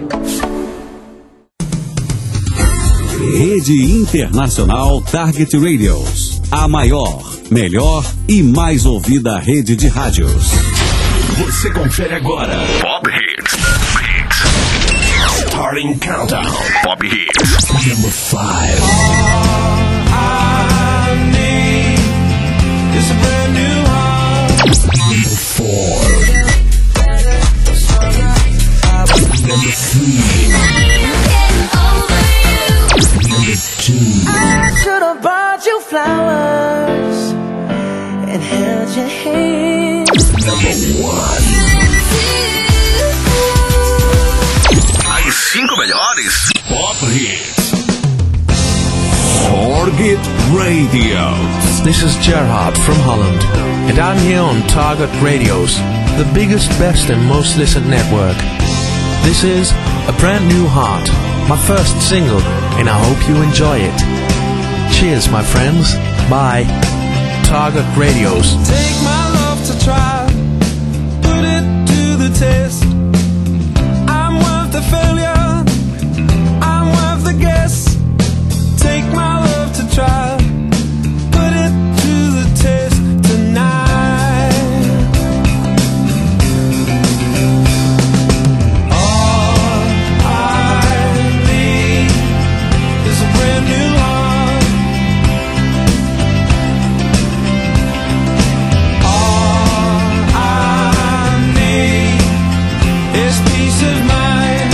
Rede Internacional Target Radios. A maior, melhor e mais ouvida rede de rádios. Você confere agora. Pop Hits. Starting Countdown. Pop Hits. Number 5. All I need is a brand new heart. Number 4. Number 3. Number 2. I should have bought you flowers and held your hand. Number 1. As 5 melhores Pop Hits. Target Radio. This is Gerhard from Holland, and I'm here on Target Radios, the biggest, best and most listened network. This is A Brand New Heart, my first single, and I hope you enjoy it. Cheers, my friends. Bye. Target Radios. Take my love to try, put it to the test. I'm worth the failure, I'm worth the guess. Take my love to try, put it to the test tonight. All I need is a brand new heart. All I need is peace of mind.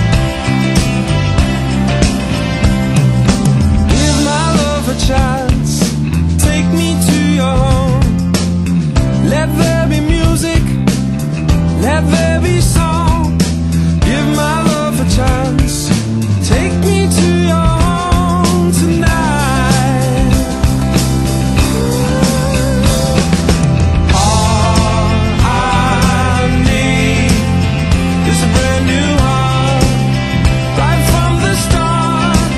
Give my love a chance, take me to your home. Let there be music, let there be song. Give my love a chance, take me to your home tonight. All I need is a brand new heart, right from the start.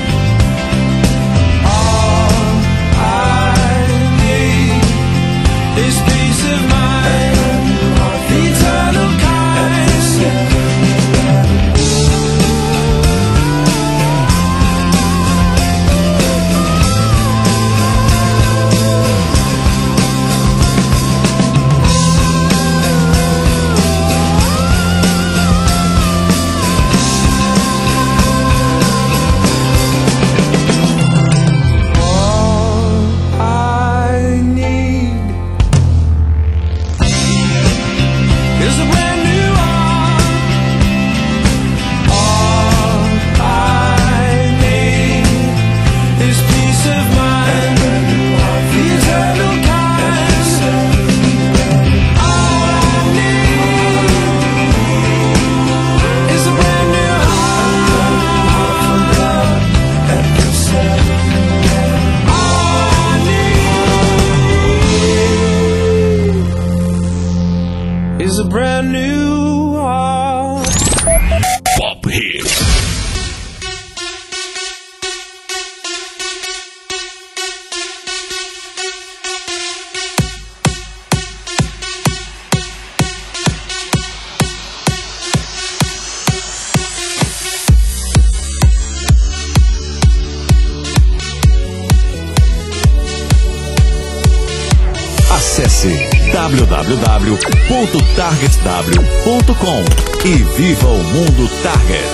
All I need is peace of mind, the eternal kind. All I need is a brand new heart. All I need is peace of mind, the eternal kind. All I need is a brand new heart. All I need is a brand new heart. Pop Hits. Acesse www.targetw.com e viva o mundo Target.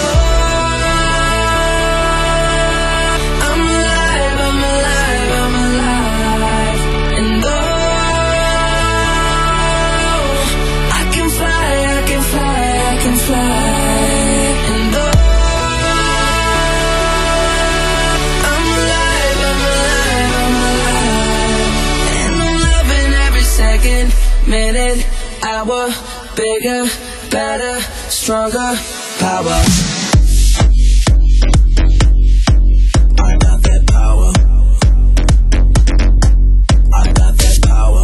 I'm alive, I'm alive, I'm alive. And oh, I can fly, I can fly, I can fly. And oh, I'm alive, I'm alive, I'm alive. And I'm loving every second, minute, hour. Bigger, better, stronger, power. I got that power. I got that power.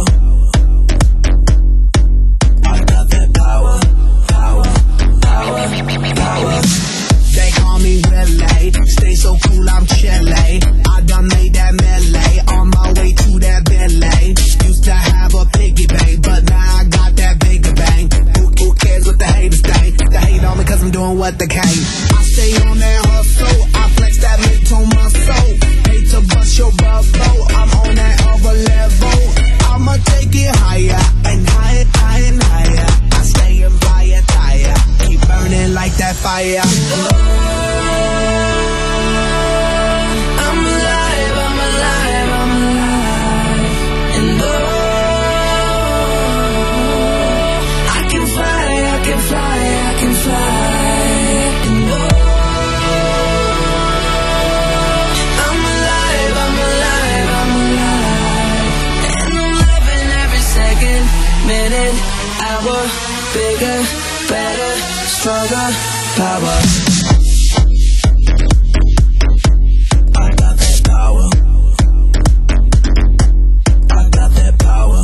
I got that power. Power, power, power. They call me Relay, stay so cool, I'm Chile. I done made that melee, on my way to that Bentley. Used to have a piggy bank, but now I got that bigger bang. Who cares what the haters think? They hate on me cause I'm doing what they can. I stay on that hustle, I flex that mid-tone muscle. Hate to bust your bubble, I'm on that other level. I'ma take it higher and higher, higher and higher. I stay in fire, tire, keep burning like that fire. Minute, hour, bigger, better, stronger, power. I got that power. I got that power.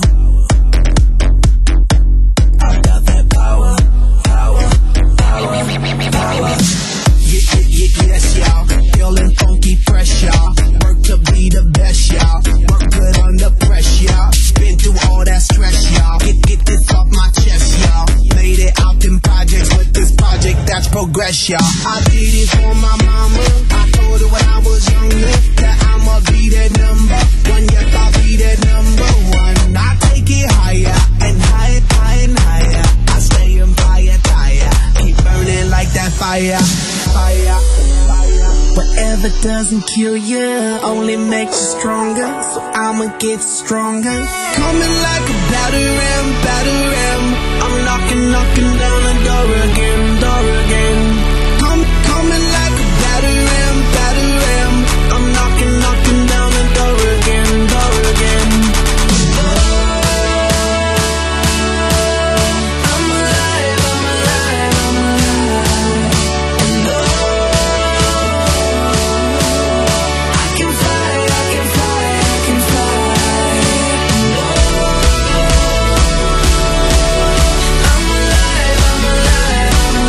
I got that power. Power, power, power. Yes, y'all. Feeling funky, fresh, y'all. Work to be the best, y'all. Work good under pressure, y'all. Been through all that stress, y'all. Get this off my chest, y'all. Made it out in projects with this project that's progress, y'all. I did it for my mama. I told her when I was younger that I'ma be that number one. Yes, I'll be that number one. I take it higher and higher, higher and higher. I stay in fire, tire. Keep burning like that fire, fire, fire. Whatever doesn't kill you only makes you stronger. So I'ma get stronger. Coming like a batter ram. I'm knocking down the door again, door again. Coming like a batter ram. I'm knocking down the door again, door again. I'm alive, I'm alive, I'm alive. And I can fly, I can fly, I can fly. I'm alive, I'm alive, I'm alive.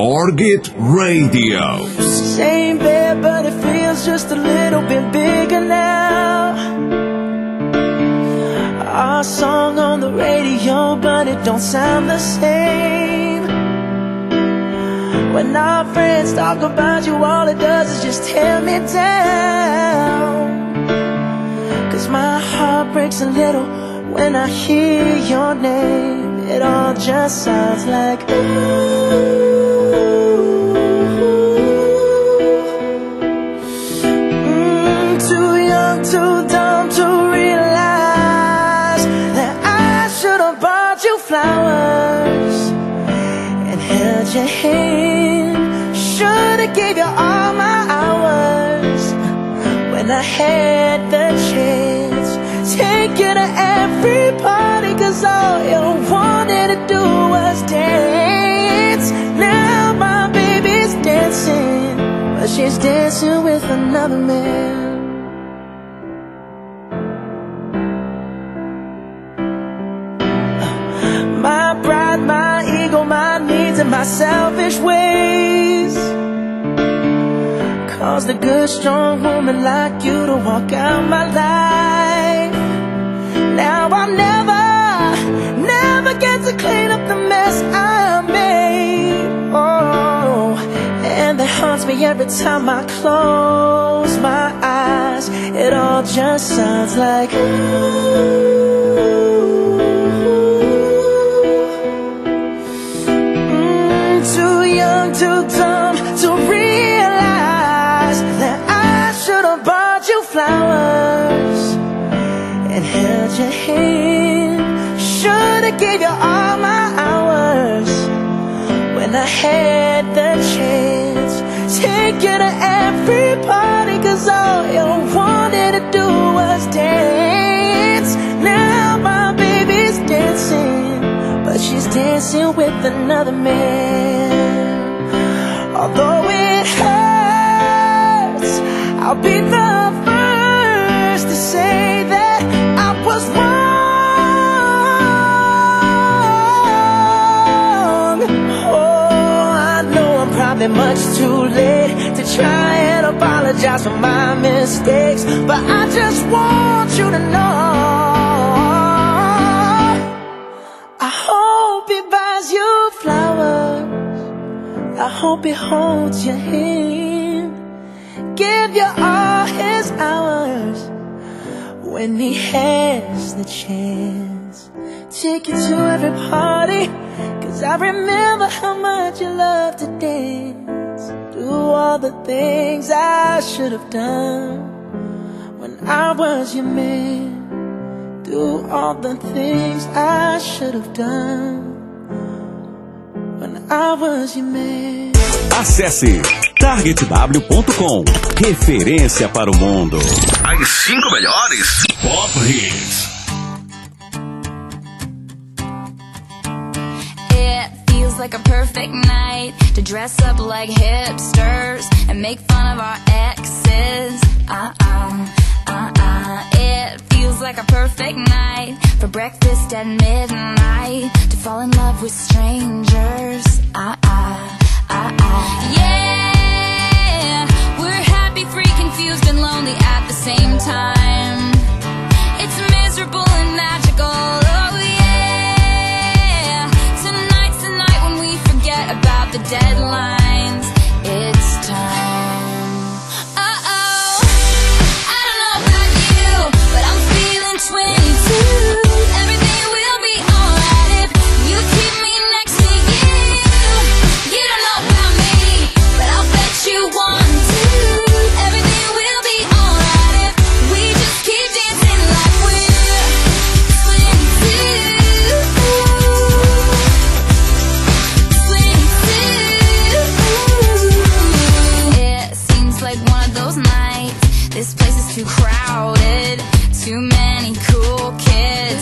Target Radio. Same bed, but it feels just a little bit bigger now. Our song on the radio, but it don't sound the same. When our friends talk about you, all it does is just tear me down. 'Cause my heart breaks a little when I hear your name. It all just sounds like ooh. Too young, too dumb to realize that I should have bought you flowers and held your hand. Should have gave you all my hours when I had the chance. Take you to every party, 'cause all you wanted to do was dance. Now my baby's dancing, but she's dancing with another man. My pride, my ego, my needs, and my selfish ways caused a good, strong woman like you to walk out my life. Now I'll never get to clean up the mess I made. Oh, and that haunts me every time I close my eyes. It all just sounds like ooh. Too young, too dumb to realize that I should have bought you flowers and held your hand. Should have gave you all my hours when I had the chance. Take you to every party, 'cause all you wanted to do was dance. Now my baby's dancing, but she's dancing with another man. Although it hurts, I'll be the first to say that I was wrong. Oh, I know I'm probably much too late to try and apologize for my mistakes, but I just want you to know I hope he buys you flowers. I hope he holds your hand, give you all his hours when he has the chance. Take you to every party, 'cause I remember how much you loved to dance. Do all the things I should have done when I was your man. Do all the things I should have done when I was your man. Acesse targetw.com. Referência para o mundo. As 5 melhores Pop Hits. It feels like a perfect night to dress up like hipsters and make fun of our exes. It feels like a perfect night for breakfast at midnight, to fall in love with strangers. Yeah, we're happy, free, confused, and lonely at the same time. It's miserable and magical. Oh yeah, tonight's the night when we forget about the deadlines. It's time. Too crowded, too many cool kids.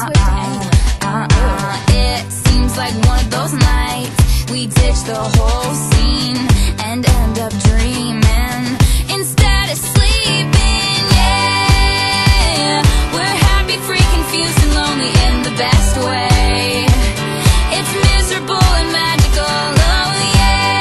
It seems like one of those nights we ditch the whole scene and end up dreaming instead of sleeping. Yeah, we're happy, free, confused, and lonely in the best way. It's miserable and magical. Oh yeah.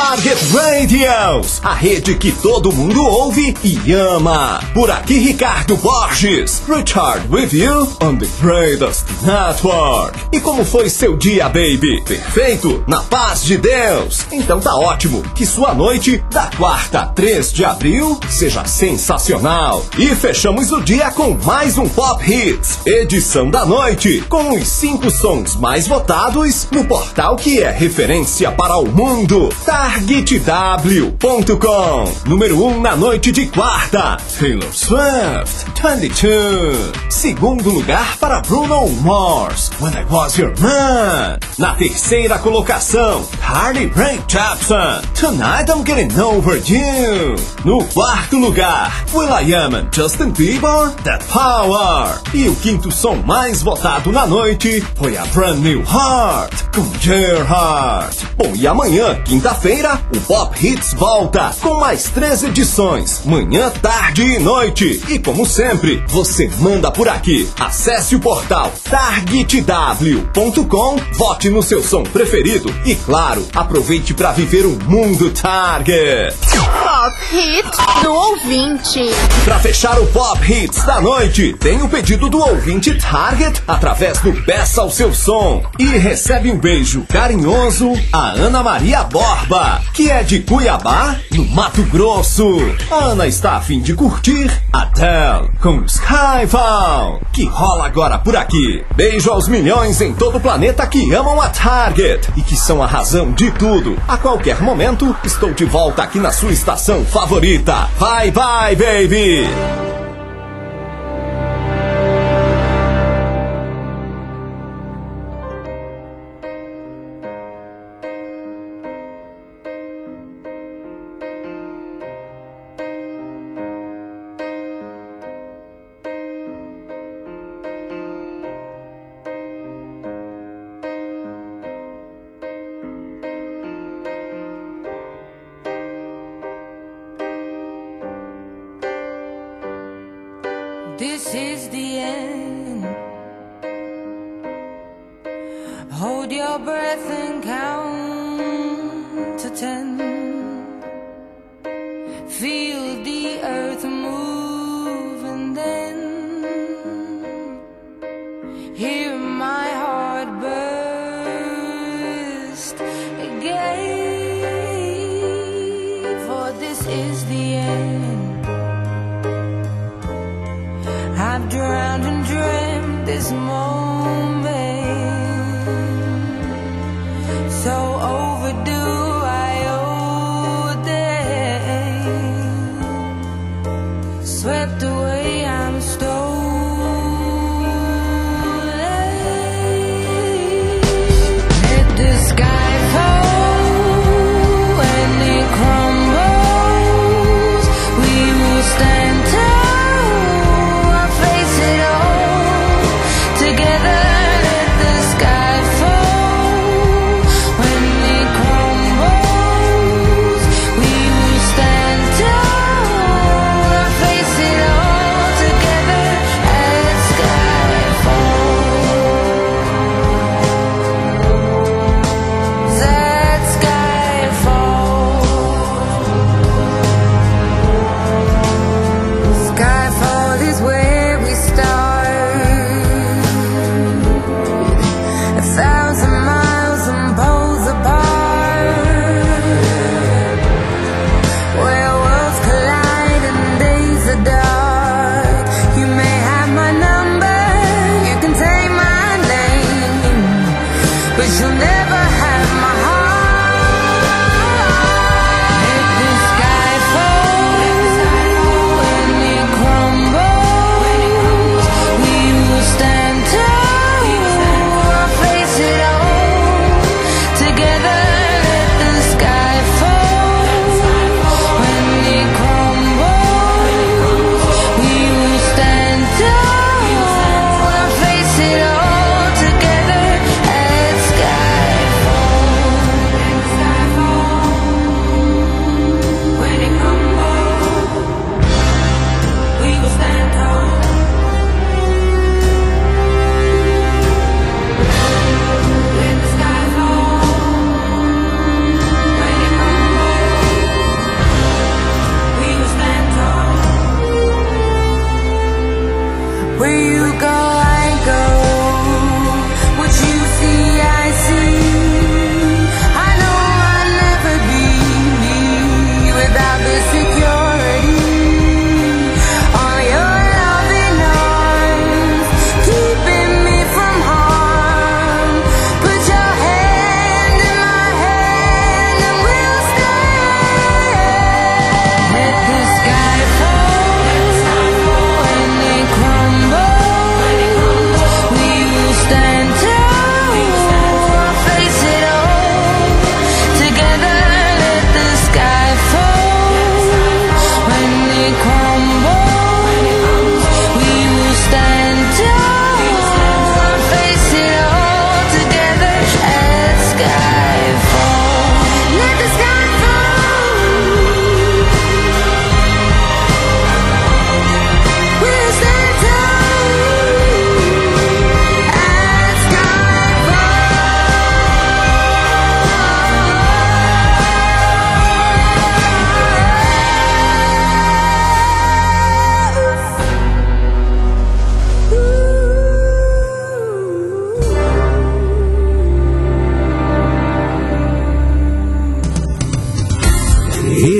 Target Radios, a rede que todo mundo ouve e ama. Por aqui, Ricardo Borges, Richard with you on the greatest network. E como foi seu dia, baby? Perfeito? Na paz de Deus? Então tá ótimo. Que sua noite da quarta, 3 de abril, seja sensacional. E fechamos o dia com mais um Pop Hits, edição da noite, com os 5 sons mais votados no portal que é referência para o mundo, TargetW.com. Número 1 na noite de quarta, Taylor Swift, 22. Segundo lugar para Bruno Mars, When I Was Your Man. Na terceira colocação, Carly Rae Jepsen, Tonight I'm Getting Over You. No quarto lugar, will.i.am and Justin Bieber, That Power. E o quinto som mais votado na noite foi a Brand New Heart, com Gerhard. Bom, e amanhã, quinta-feira, o Pop Hits volta com mais 3 edições, manhã, tarde e noite. E como sempre, você manda por aqui. Acesse o portal TargetW.com, vote no seu som preferido e, claro, aproveite para viver um mundo Target. Pop Hits do ouvinte. Para fechar o Pop Hits da noite, tem o pedido do ouvinte Target através do Peça o Seu Som. E recebe um beijo carinhoso a Ana Maria Borba, que é de Cuiabá, no Mato Grosso. A Ana está a fim de curtir Adele com Skyfall, que rola agora por aqui. Beijo aos milhões em todo o planeta que amam a Target e que são a razão de tudo. A qualquer momento, estou de volta aqui na sua estação favorita. Bye bye, baby! This is the end. Hold your breath and count to 10. Feel the earth move and then hear my heart burst again. For this is the end. I've drowned and dreamt this moment, so overdue I owe a day. Swept away, I'm stolen. Let the sky fall and it crumbles. We will stand tall. Face it all together at Skyfall.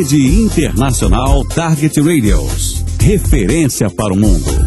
Rede Internacional Target Radios. Referência para o mundo.